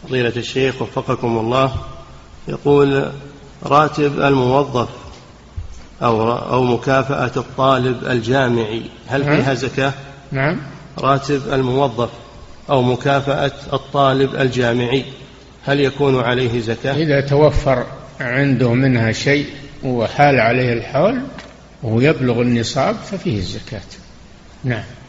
فضيلة الشيخ وفقكم الله، يقول: راتب الموظف أو مكافأة الطالب الجامعي هل فيها زكاة؟ نعم. راتب الموظف أو مكافأة الطالب الجامعي هل يكون عليه زكاة؟ إذا توفر عنده منها شيء وحال عليه الحول ويبلغ النصاب ففيه الزكاة. نعم.